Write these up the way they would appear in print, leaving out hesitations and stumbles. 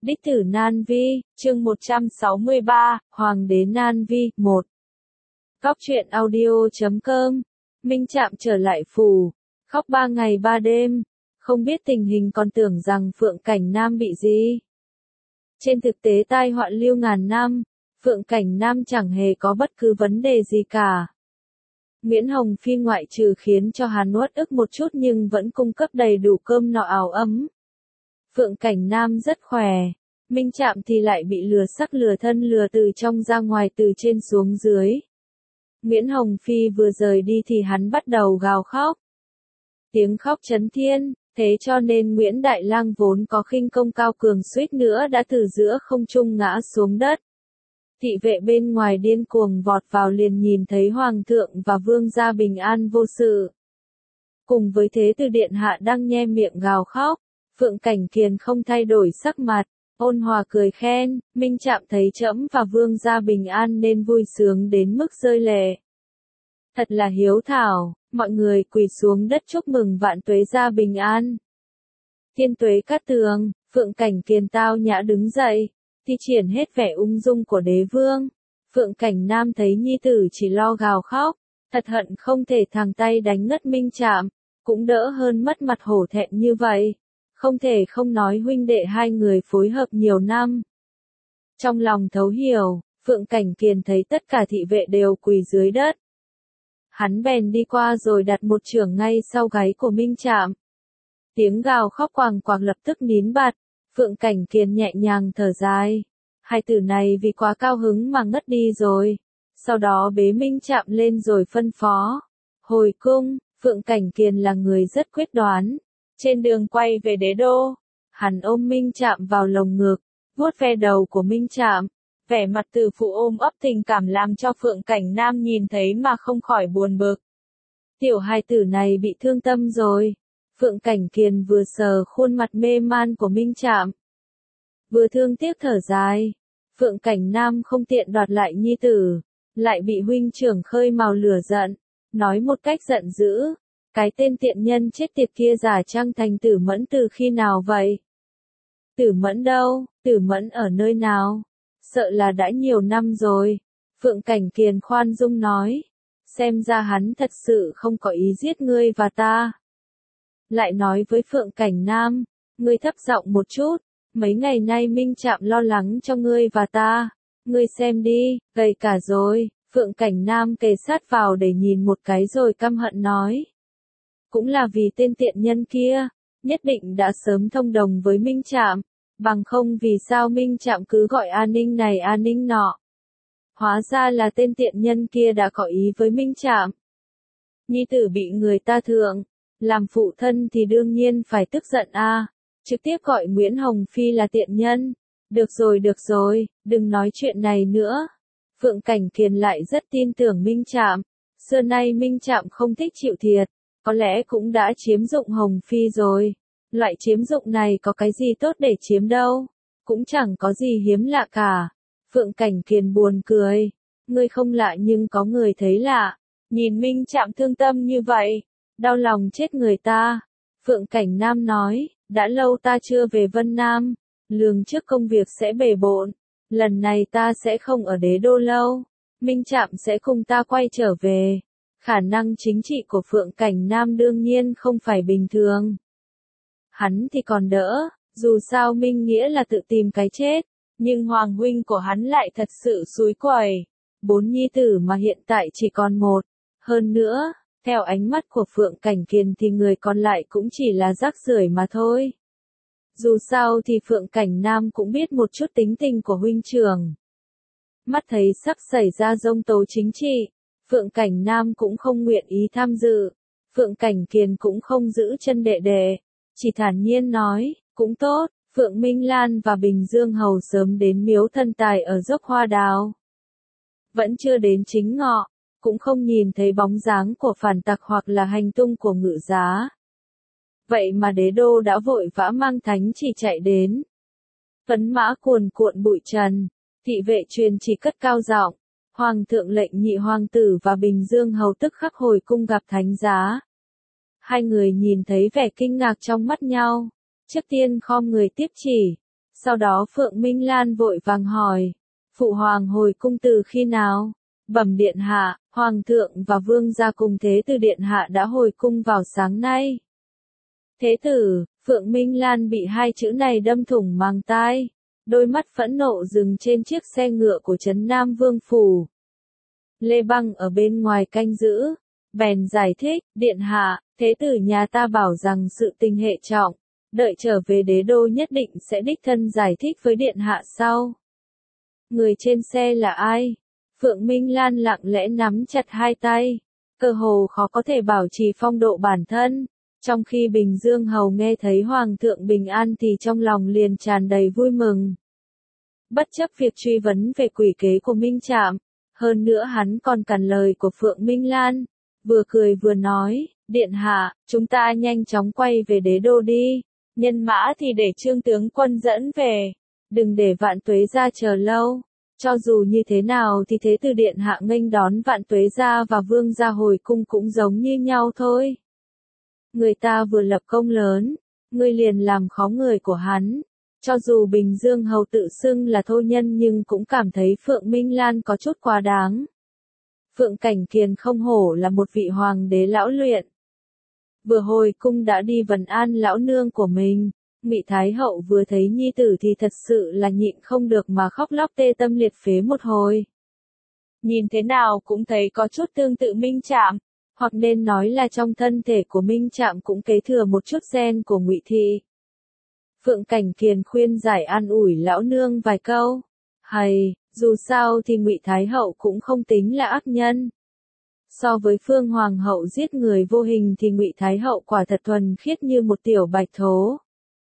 Đích tử Nan Vi, chương 163, Hoàng đế Nan Vi, 1. Góc truyện audio.com. Minh Trạm trở lại phủ, khóc 3 ngày 3 đêm, không biết tình hình còn tưởng rằng Phượng Cảnh Nam bị gì. Trên thực tế tai họa lưu ngàn năm, Phượng Cảnh Nam chẳng hề có bất cứ vấn đề gì cả. Nguyễn Hồng Phi ngoại trừ khiến cho hắn uất ức một chút nhưng vẫn cung cấp đầy đủ cơm no áo ấm. Phượng Cảnh Nam rất khỏe, Minh Trạm thì lại bị lừa sắc lừa thân lừa từ trong ra ngoài từ trên xuống dưới. Nguyễn Hồng Phi vừa rời đi thì hắn bắt đầu gào khóc. Tiếng khóc chấn thiên, thế cho nên Nguyễn Đại Lang vốn có khinh công cao cường suýt nữa đã từ giữa không trung ngã xuống đất. Thị vệ bên ngoài điên cuồng vọt vào liền nhìn thấy Hoàng thượng và Vương gia bình an vô sự. Cùng với thế Từ điện hạ đang nhe miệng gào khóc, Phượng Cảnh Kiền không thay đổi sắc mặt, ôn hòa cười khen, Minh Trạm thấy trẫm và Vương gia bình an nên vui sướng đến mức rơi lệ. Thật là hiếu thảo, mọi người quỳ xuống đất chúc mừng vạn tuế gia bình an. Thiên tuế cát tường, Phượng Cảnh Kiền tao nhã đứng dậy, thi triển hết vẻ ung dung của đế vương. Phượng Cảnh Nam thấy nhi tử chỉ lo gào khóc, thật hận không thể thẳng tay đánh ngất Minh Trạm, cũng đỡ hơn mất mặt hổ thẹn như vậy. Không thể không nói huynh đệ hai người phối hợp nhiều năm. Trong lòng thấu hiểu, Phượng Cảnh Kiền thấy tất cả thị vệ đều quỳ dưới đất. Hắn bèn đi qua rồi đặt một chưởng ngay sau gáy của Minh Trạm. Tiếng gào khóc quàng quàng lập tức nín bặt, Phượng Cảnh Kiền nhẹ nhàng thở dài. Hai tử này vì quá cao hứng mà ngất đi rồi. Sau đó bế Minh Trạm lên rồi phân phó. Hồi cung, Phượng Cảnh Kiền là người rất quyết đoán. Trên đường quay về đế đô, hắn ôm Minh Trạm vào lồng ngực, vuốt ve đầu của Minh Trạm. Vẻ mặt từ phụ ôm ấp tình cảm làm cho Phượng Cảnh Nam nhìn thấy mà không khỏi buồn bực. Tiểu hài tử này bị thương tâm rồi. Phượng Cảnh Kiền vừa sờ khuôn mặt mê man của Minh Trạm, vừa thương tiếc thở dài. Phượng Cảnh Nam không tiện đoạt lại nhi tử, lại bị huynh trưởng khơi mào lửa giận, nói một cách giận dữ. Cái tên tiện nhân chết tiệt kia giả trang thành Tử Mẫn từ khi nào vậy? Tử Mẫn đâu? Tử Mẫn ở nơi nào? Sợ là đã nhiều năm rồi. Phượng Cảnh Kiền khoan dung nói. Xem ra hắn thật sự không có ý giết ngươi và ta. Lại nói với Phượng Cảnh Nam, ngươi thấp giọng một chút. Mấy ngày nay Minh Trạm lo lắng cho ngươi và ta. Ngươi xem đi, gầy cả rồi. Phượng Cảnh Nam kề sát vào để nhìn một cái rồi căm hận nói. Cũng là vì tên tiện nhân kia, nhất định đã sớm thông đồng với Minh Trạm, bằng không vì sao Minh Trạm cứ gọi an ninh này an ninh nọ. Hóa ra là tên tiện nhân kia đã có ý với Minh Trạm. Nhi tử bị người ta thượng, làm phụ thân thì đương nhiên phải tức giận a. Trực tiếp gọi Nguyễn Hồng Phi là tiện nhân. Được rồi, đừng nói chuyện này nữa. Phượng Cảnh Kiền lại rất tin tưởng Minh Trạm. Xưa nay Minh Trạm không thích chịu thiệt. Có lẽ cũng đã chiếm dụng Hồng Phi rồi. Loại chiếm dụng này có cái gì tốt để chiếm đâu. Cũng chẳng có gì hiếm lạ cả. Phượng Cảnh Kiền buồn cười. Ngươi không lạ nhưng có người thấy lạ. Nhìn Minh Trạm thương tâm như vậy. Đau lòng chết người ta. Phượng Cảnh Nam nói. Đã lâu ta chưa về Vân Nam. Lường trước công việc sẽ bề bộn. Lần này ta sẽ không ở đế đô lâu. Minh Trạm sẽ cùng ta quay trở về. Khả năng chính trị của Phượng Cảnh Nam đương nhiên không phải bình thường. Hắn thì còn đỡ, dù sao Minh Nghĩa là tự tìm cái chết, nhưng Hoàng huynh của hắn lại thật sự xúi quẩy. 4 nhi tử mà hiện tại chỉ còn 1. Hơn nữa, theo ánh mắt của Phượng Cảnh Kiền thì người còn lại cũng chỉ là rác rưởi mà thôi. Dù sao thì Phượng Cảnh Nam cũng biết một chút tính tình của huynh trưởng. Mắt thấy sắp xảy ra giông tố chính trị. Phượng Cảnh Nam cũng không nguyện ý tham dự. Phượng Cảnh Kiền cũng không giữ chân đệ đệ. Chỉ thản nhiên nói, cũng tốt, Phượng Minh Lan và Bình Dương Hầu sớm đến miếu thân tài ở dốc Hoa Đào. Vẫn chưa đến chính ngọ, cũng không nhìn thấy bóng dáng của phản tặc hoặc là hành tung của Ngự Giá. Vậy mà đế đô đã vội vã mang thánh chỉ chạy đến. Phấn mã cuồn cuộn bụi trần, thị vệ truyền chỉ cất cao giọng. Hoàng thượng lệnh nhị hoàng tử và Bình Dương Hầu tức khắc hồi cung gặp thánh giá. Hai người nhìn thấy vẻ kinh ngạc trong mắt nhau. Trước tiên khom người tiếp chỉ. Sau đó Phượng Minh Lan vội vàng hỏi, phụ hoàng hồi cung từ khi nào? Bẩm điện hạ, hoàng thượng và vương gia cùng thế tử điện hạ đã hồi cung vào sáng nay. Thế tử, Phượng Minh Lan bị hai chữ này đâm thủng màng tai, đôi mắt phẫn nộ dừng trên chiếc xe ngựa của trấn Nam Vương phủ. Lê Băng ở bên ngoài canh giữ, bèn giải thích, điện hạ, thế tử nhà ta bảo rằng sự tình hệ trọng, đợi trở về đế đô nhất định sẽ đích thân giải thích với điện hạ sau. Người trên xe là ai? Phượng Minh Lan lặng lẽ nắm chặt hai tay, cơ hồ khó có thể bảo trì phong độ bản thân. Trong khi Bình Dương Hầu nghe thấy Hoàng thượng bình an thì trong lòng liền tràn đầy vui mừng. Bất chấp việc truy vấn về quỷ kế của Minh Trạm, hơn nữa hắn còn cản lời của Phượng Minh Lan, vừa cười vừa nói, điện hạ, chúng ta nhanh chóng quay về đế đô đi, nhân mã thì để Trương tướng quân dẫn về, đừng để Vạn Tuế gia chờ lâu. Cho dù như thế nào thì thế tử điện hạ nghênh đón Vạn Tuế gia và vương gia hồi cung cũng giống như nhau thôi. Người ta vừa lập công lớn, ngươi liền làm khó người của hắn. Cho dù Bình Dương Hầu tự xưng là thô nhân nhưng cũng cảm thấy Phượng Minh Lan có chút quá đáng. Phượng Cảnh Kiền không hổ là một vị hoàng đế lão luyện. Vừa hồi cung đã đi vần an lão nương của mình, Ngụy Thái Hậu vừa thấy nhi tử thì thật sự là nhịn không được mà khóc lóc tê tâm liệt phế một hồi. Nhìn thế nào cũng thấy có chút tương tự Minh Trạm, hoặc nên nói là trong thân thể của Minh Trạm cũng kế thừa một chút gen của Ngụy Thị. Phượng Cảnh Kiền khuyên giải an ủi lão nương vài câu. Hay, dù sao thì Ngụy Thái Hậu cũng không tính là ác nhân. So với Phương Hoàng hậu giết người vô hình thì Ngụy Thái Hậu quả thật thuần khiết như một tiểu bạch thố.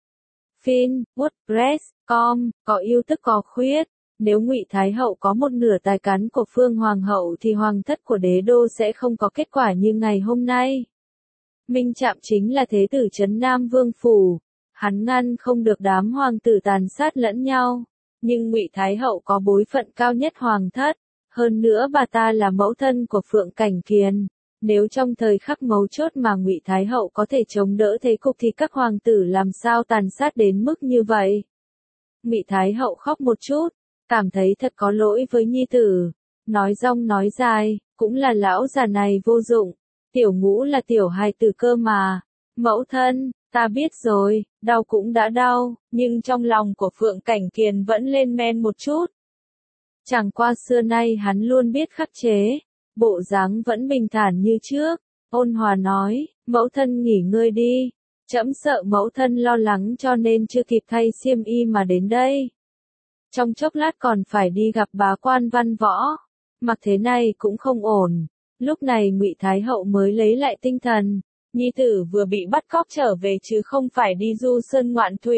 Fin, WordPress.com, có ưu tức có khuyết. Nếu Ngụy Thái Hậu có một nửa tài cán của Phương Hoàng hậu thì hoàng thất của đế đô sẽ không có kết quả như ngày hôm nay. Minh Trạm chính là thế tử trấn Nam Vương phủ. Hắn ngăn không được đám hoàng tử tàn sát lẫn nhau, nhưng Ngụy Thái Hậu có bối phận cao nhất hoàng thất, hơn nữa bà ta là mẫu thân của Phượng Cảnh Kiền, nếu trong thời khắc mấu chốt mà Ngụy Thái Hậu có thể chống đỡ thế cục thì các hoàng tử làm sao tàn sát đến mức như vậy. Ngụy Thái Hậu khóc một chút, cảm thấy thật có lỗi với nhi tử, nói rong nói dài, cũng là lão già này vô dụng, tiểu Ngũ là tiểu hài tử cơ mà, mẫu thân. Ta biết rồi, đau cũng đã đau, nhưng trong lòng của Phượng Cảnh Kiền vẫn lên men một chút. Chẳng qua xưa nay hắn luôn biết khắc chế, bộ dáng vẫn bình thản như trước, ôn hòa nói, mẫu thân nghỉ ngơi đi, trẫm sợ mẫu thân lo lắng cho nên chưa kịp thay xiêm y mà đến đây. Trong chốc lát còn phải đi gặp bá quan văn võ, mặc thế này cũng không ổn, lúc này Ngụy Thái Hậu mới lấy lại tinh thần. Nhi tử vừa bị bắt cóc trở về chứ không phải đi du sơn ngoạn thủy.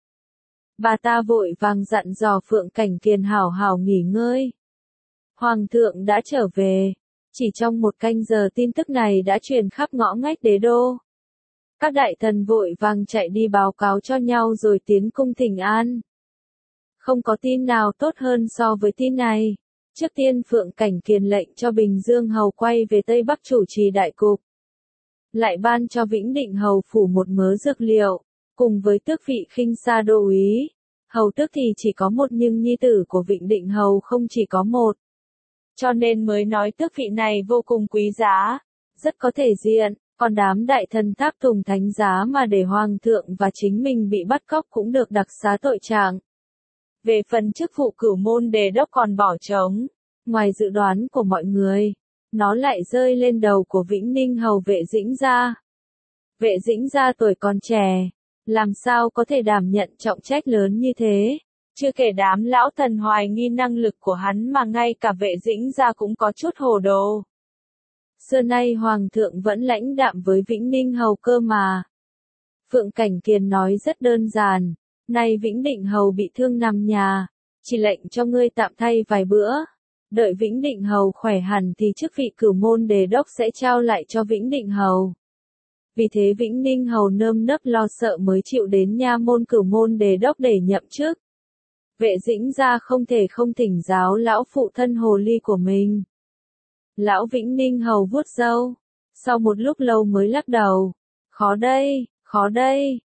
Bà ta vội vàng dặn dò Phượng Cảnh Kiền hảo hảo nghỉ ngơi. Hoàng thượng đã trở về. Chỉ trong một canh giờ tin tức này đã truyền khắp ngõ ngách đế đô. Các đại thần vội vàng chạy đi báo cáo cho nhau rồi tiến cung thỉnh an. Không có tin nào tốt hơn so với tin này. Trước tiên Phượng Cảnh Kiền lệnh cho Bình Dương Hầu quay về Tây Bắc chủ trì đại cục. Lại ban cho Vĩnh Định Hầu phủ một mớ dược liệu, cùng với tước vị khinh sa đô úy. Hầu tước thì chỉ có một nhưng nhi tử của Vĩnh Định Hầu không chỉ có một. Cho nên mới nói tước vị này vô cùng quý giá, rất có thể diện, còn đám đại thần tháp tùng thánh giá mà để hoàng thượng và chính mình bị bắt cóc cũng được đặc xá tội trạng. Về phần chức vụ cửu môn đề đốc còn bỏ trống, ngoài dự đoán của mọi người. Nó lại rơi lên đầu của Vĩnh Ninh Hầu Vệ Dĩnh Gia. Vệ Dĩnh Gia tuổi còn trẻ, làm sao có thể đảm nhận trọng trách lớn như thế, chưa kể đám lão thần hoài nghi năng lực của hắn mà ngay cả Vệ Dĩnh Gia cũng có chút hồ đồ. Xưa nay Hoàng thượng vẫn lãnh đạm với Vĩnh Ninh Hầu cơ mà. Phượng Cảnh Kiền nói rất đơn giản, nay Vĩnh Định Hầu bị thương nằm nhà, chỉ lệnh cho ngươi tạm thay vài bữa. Đợi Vĩnh Định Hầu khỏe hẳn thì chức vị cửu môn đề đốc sẽ trao lại cho Vĩnh Định Hầu. Vì thế Vĩnh Ninh Hầu nơm nớp lo sợ mới chịu đến nha môn cửu môn đề đốc để nhậm chức. Vệ Dĩnh Gia không thể không thỉnh giáo lão phụ thân hồ ly của mình. Lão Vĩnh Ninh Hầu vuốt râu, sau một lúc lâu mới lắc đầu. Khó đây,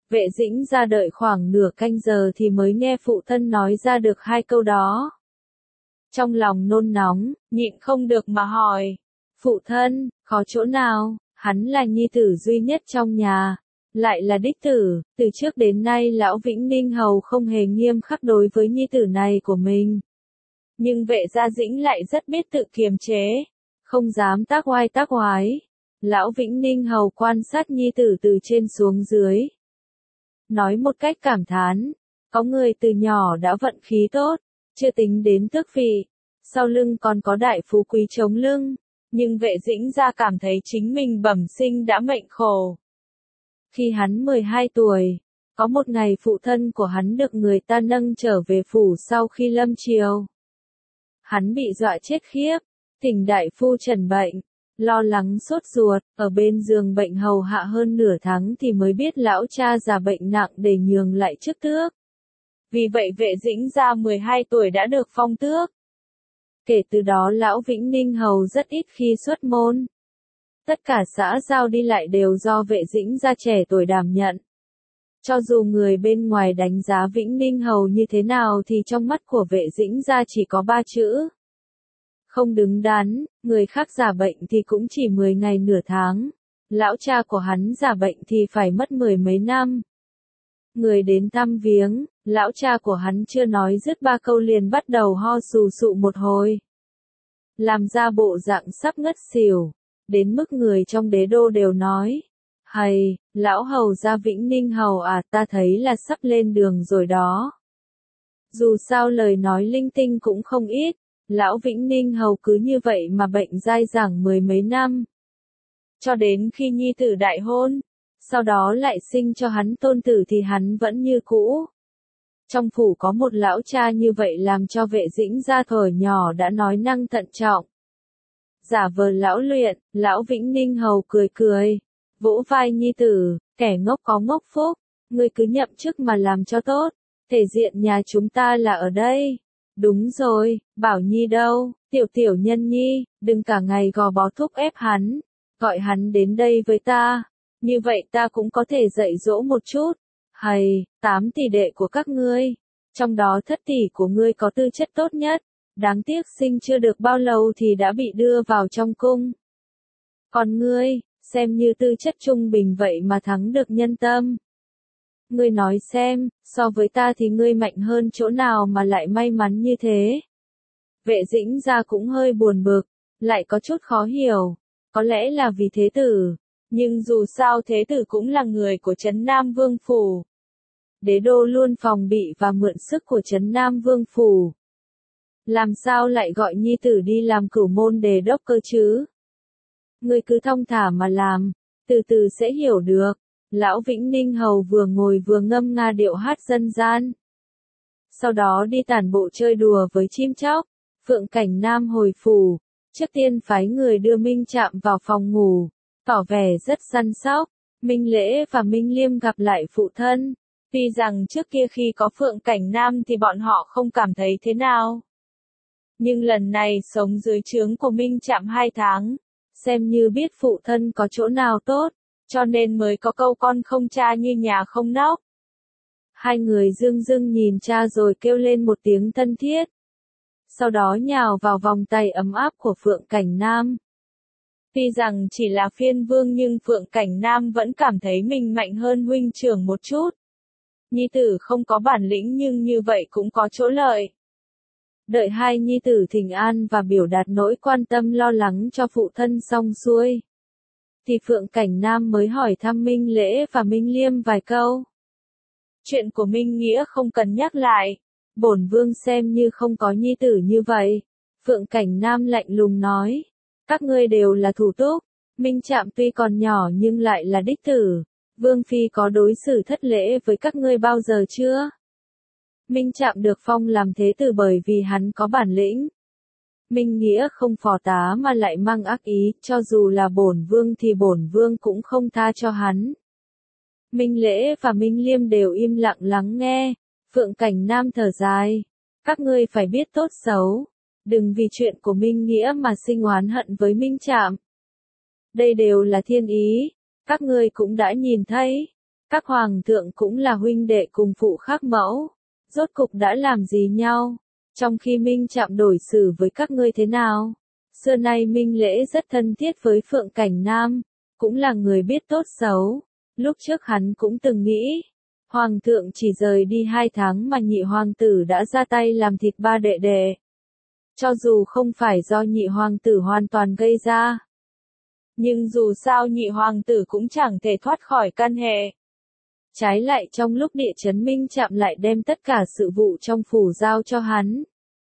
Vệ Dĩnh ra đợi khoảng nửa canh giờ thì mới nghe phụ thân nói ra được hai câu đó. Trong lòng nôn nóng, nhịn không được mà hỏi. Phụ thân, khó chỗ nào? Hắn là nhi tử duy nhất trong nhà, lại là đích tử, từ trước đến nay lão Vĩnh Ninh Hầu không hề nghiêm khắc đối với nhi tử này của mình. Nhưng Vệ Gia Dĩnh lại rất biết tự kiềm chế, không dám tác oai tác oái. Lão Vĩnh Ninh Hầu quan sát nhi tử từ trên xuống dưới. Nói một cách cảm thán, có người từ nhỏ đã vận khí tốt, chưa tính đến tước vị, sau lưng còn có đại phú quý chống lưng, nhưng Vệ Dĩnh Gia cảm thấy chính mình bẩm sinh đã mệnh khổ. Khi hắn 12 tuổi, có một ngày phụ thân của hắn được người ta nâng trở về phủ sau khi lâm triều. Hắn bị dọa chết khiếp, thỉnh đại phu trần bệnh, lo lắng sốt ruột, ở bên giường bệnh hầu hạ hơn nửa tháng thì mới biết lão cha già bệnh nặng để nhường lại chức tước. Vì vậy Vệ Dĩnh Gia 12 tuổi đã được phong tước. Kể từ đó lão Vĩnh Ninh Hầu rất ít khi xuất môn. Tất cả xã giao đi lại đều do Vệ Dĩnh Gia trẻ tuổi đảm nhận. Cho dù người bên ngoài đánh giá Vĩnh Ninh Hầu như thế nào thì trong mắt của Vệ Dĩnh Gia chỉ có 3 chữ. Không đứng đắn, người khác giả bệnh thì cũng chỉ 10 ngày nửa tháng. Lão cha của hắn giả bệnh thì phải mất 10 mấy năm. Người đến thăm viếng, lão cha của hắn chưa nói dứt 3 câu liền bắt đầu ho sù sụ một hồi. Làm ra bộ dạng sắp ngất xỉu, đến mức người trong đế đô đều nói. Hầy, lão hầu gia Vĩnh Ninh Hầu à, ta thấy là sắp lên đường rồi đó. Dù sao lời nói linh tinh cũng không ít, lão Vĩnh Ninh Hầu cứ như vậy mà bệnh dai dẳng 10 mấy năm. Cho đến khi nhi tử đại hôn, sau đó lại sinh cho hắn tôn tử thì hắn vẫn như cũ. Trong phủ có một lão cha như vậy làm cho Vệ Dĩnh Gia thuở nhỏ đã nói năng thận trọng. Giả vờ lão luyện, lão Vĩnh Ninh Hầu cười cười, vỗ vai nhi tử, kẻ ngốc có ngốc phúc, ngươi cứ nhậm chức mà làm cho tốt, thể diện nhà chúng ta là ở đây. Đúng rồi, Bảo Nhi đâu, tiểu nhân nhi, đừng cả ngày gò bó thúc ép hắn, gọi hắn đến đây với ta, như vậy ta cũng có thể dạy dỗ một chút. Hầy, 8 tỷ đệ của các ngươi, trong đó thất tỷ của ngươi có tư chất tốt nhất, đáng tiếc sinh chưa được bao lâu thì đã bị đưa vào trong cung. Còn ngươi, xem như tư chất trung bình vậy mà thắng được nhân tâm. Ngươi nói xem, so với ta thì ngươi mạnh hơn chỗ nào mà lại may mắn như thế. Vệ Dĩnh Gia cũng hơi buồn bực, lại có chút khó hiểu, có lẽ là vì thế tử, nhưng dù sao thế tử cũng là người của Trấn Nam Vương Phủ. Đế đô luôn phòng bị và mượn sức của Trấn Nam Vương Phủ. Làm sao lại gọi nhi tử đi làm cửu môn đề đốc cơ chứ? Ngươi cứ thong thả mà làm, từ từ sẽ hiểu được. Lão Vĩnh Ninh Hầu vừa ngồi vừa ngâm nga điệu hát dân gian. Sau đó đi tản bộ chơi đùa với chim chóc. Phượng Cảnh Nam hồi phủ, trước tiên phái người đưa Minh Trạm vào phòng ngủ, tỏ vẻ rất săn sóc. Minh Lễ và Minh Liêm gặp lại phụ thân. Tuy rằng trước kia khi có Phượng Cảnh Nam thì bọn họ không cảm thấy thế nào. Nhưng lần này sống dưới trướng của Minh Trạm 2 tháng, xem như biết phụ thân có chỗ nào tốt, cho nên mới có câu con không cha như nhà không nóc. Hai người dưng dưng nhìn cha rồi kêu lên một tiếng thân thiết. Sau đó nhào vào vòng tay ấm áp của Phượng Cảnh Nam. Tuy rằng chỉ là phiên vương nhưng Phượng Cảnh Nam vẫn cảm thấy mình mạnh hơn huynh trưởng một chút. Nhi tử không có bản lĩnh nhưng như vậy cũng có chỗ lợi. Đợi hai nhi tử thỉnh an và biểu đạt nỗi quan tâm lo lắng cho phụ thân xong xuôi, thì Phượng Cảnh Nam mới hỏi thăm Minh Lễ và Minh Liêm vài câu. Chuyện của Minh Nghĩa không cần nhắc lại, bổn vương xem như không có nhi tử như vậy. Phượng Cảnh Nam lạnh lùng nói, các ngươi đều là thủ túc, Minh Trạm tuy còn nhỏ nhưng lại là đích tử, Vương Phi có đối xử thất lễ với các ngươi bao giờ chưa? Minh Trạm được phong làm thế tử bởi vì hắn có bản lĩnh. Minh Nghĩa không phò tá mà lại mang ác ý, cho dù là bổn vương thì bổn vương cũng không tha cho hắn. Minh Lễ và Minh Liêm đều im lặng lắng nghe. Phượng Cảnh Nam thở dài, các ngươi phải biết tốt xấu, đừng vì chuyện của Minh Nghĩa mà sinh oán hận với Minh Trạm. Đây đều là thiên ý, các ngươi cũng đã nhìn thấy. Các hoàng thượng cũng là huynh đệ cùng phụ khác mẫu. Rốt cục đã làm gì nhau? Trong khi Minh Trạm đối xử với các ngươi thế nào? Xưa nay Minh Lễ rất thân thiết với Phượng Cảnh Nam, cũng là người biết tốt xấu. Lúc trước hắn cũng từng nghĩ, hoàng thượng chỉ rời đi 2 tháng mà nhị hoàng tử đã ra tay làm thịt ba đệ đệ. Cho dù không phải do nhị hoàng tử hoàn toàn gây ra, nhưng dù sao nhị hoàng tử cũng chẳng thể thoát khỏi căn hệ. Trái lại trong lúc địa chấn Minh Trạm lại đem tất cả sự vụ trong phủ giao cho hắn.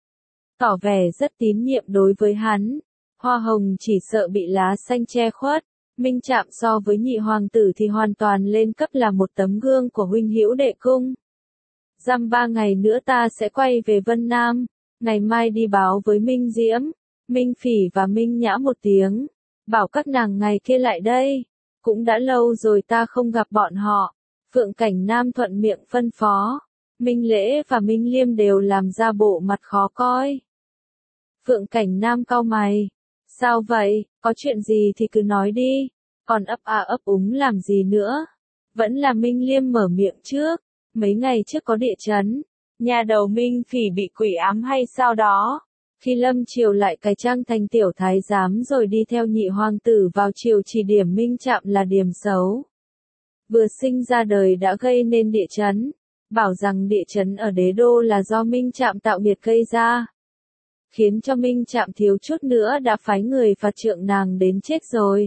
Tỏ vẻ rất tín nhiệm đối với hắn. Hoa hồng chỉ sợ bị lá xanh che khuất. Minh Trạm so với nhị hoàng tử thì hoàn toàn lên cấp là một tấm gương của huynh hữu đệ cung. Dăm 3 ngày nữa ta sẽ quay về Vân Nam. Ngày mai đi báo với Minh Diễm, Minh Phỉ và Minh Nhã một tiếng. Bảo các nàng ngày kia lại đây. Cũng đã lâu rồi ta không gặp bọn họ. Phượng Cảnh Nam thuận miệng phân phó. Minh Lễ và Minh Liêm đều làm ra bộ mặt khó coi. Phượng Cảnh Nam cau mày. Sao vậy, có chuyện gì thì cứ nói đi. Còn ấp úng làm gì nữa. Vẫn là Minh Liêm mở miệng trước. Mấy ngày trước có địa chấn. Nhà đầu Minh Phỉ bị quỷ ám hay sao đó. Khi Lâm Triều lại cải trang thành tiểu thái giám rồi đi theo nhị hoàng tử vào triều chỉ điểm Minh Trạm là điểm xấu. Vừa sinh ra đời đã gây nên địa chấn. Bảo rằng địa chấn ở đế đô là do Minh Trạm tạo nghiệt gây ra. Khiến cho Minh Trạm thiếu chút nữa đã phái người phạt trượng nàng đến chết rồi.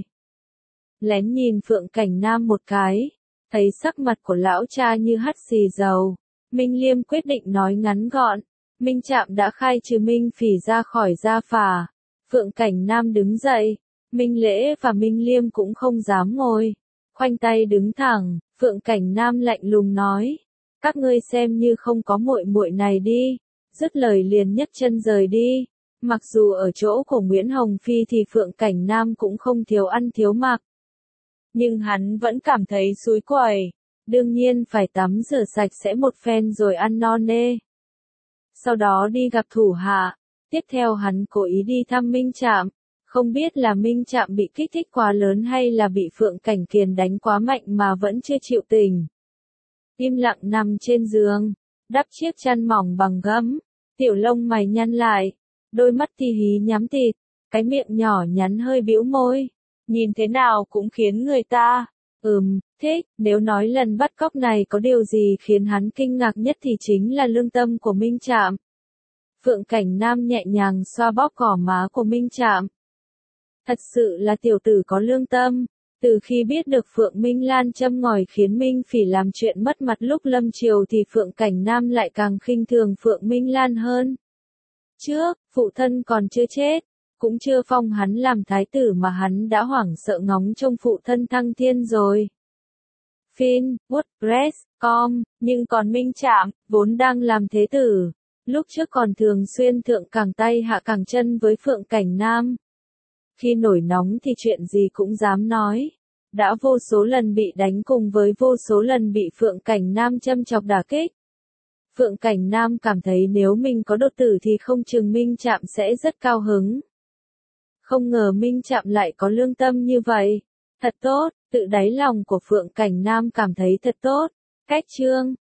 Lén nhìn Phượng Cảnh Nam một cái. Thấy sắc mặt của lão cha như hắt xì dầu. Minh Liêm quyết định nói ngắn gọn. Minh Trạm đã khai trừ Minh Phỉ ra khỏi gia phả. Phượng Cảnh Nam đứng dậy. Minh Lễ và Minh Liêm cũng không dám ngồi. Khoanh tay đứng thẳng, Phượng Cảnh Nam lạnh lùng nói. Các ngươi xem như không có muội muội này đi. Dứt lời liền nhấc chân rời đi. Mặc dù ở chỗ của Nguyễn Hồng Phi thì Phượng Cảnh Nam cũng không thiếu ăn thiếu mặc. Nhưng hắn vẫn cảm thấy xúi quẩy. Đương nhiên phải tắm rửa sạch sẽ một phen rồi ăn no nê. Sau đó đi gặp thủ hạ. Tiếp theo hắn cố ý đi thăm Minh Trạm. Không biết là Minh Trạm bị kích thích quá lớn hay là bị Phượng Cảnh Kiền đánh quá mạnh mà vẫn chưa chịu tỉnh. Im lặng nằm trên giường, đắp chiếc chăn mỏng bằng gấm, tiểu lông mày nhăn lại, đôi mắt thì hí nhắm tịt, cái miệng nhỏ nhắn hơi bĩu môi, nhìn thế nào cũng khiến người ta, thích, nếu nói lần bắt cóc này có điều gì khiến hắn kinh ngạc nhất thì chính là lương tâm của Minh Trạm. Phượng Cảnh Nam nhẹ nhàng xoa bóp gò má của Minh Trạm. Thật sự là tiểu tử có lương tâm. Từ khi biết được Phượng Minh Lan châm ngòi khiến Minh Phỉ làm chuyện mất mặt lúc lâm triều thì Phượng Cảnh Nam lại càng khinh thường Phượng Minh Lan hơn. Trước, phụ thân còn chưa chết, cũng chưa phong hắn làm thái tử mà hắn đã hoảng sợ ngóng trông phụ thân thăng thiên rồi. Fin, WordPress.com, nhưng còn Minh Trạm, vốn đang làm thế tử, lúc trước còn thường xuyên thượng cẳng tay hạ cẳng chân với Phượng Cảnh Nam. Khi nổi nóng thì chuyện gì cũng dám nói. Đã vô số lần bị đánh cùng với vô số lần bị Phượng Cảnh Nam châm chọc đả kích. Phượng Cảnh Nam cảm thấy nếu mình có đột tử thì không chừng Minh Trạm sẽ rất cao hứng. Không ngờ Minh Trạm lại có lương tâm như vậy. Thật tốt, tự đáy lòng của Phượng Cảnh Nam cảm thấy thật tốt. Cách chương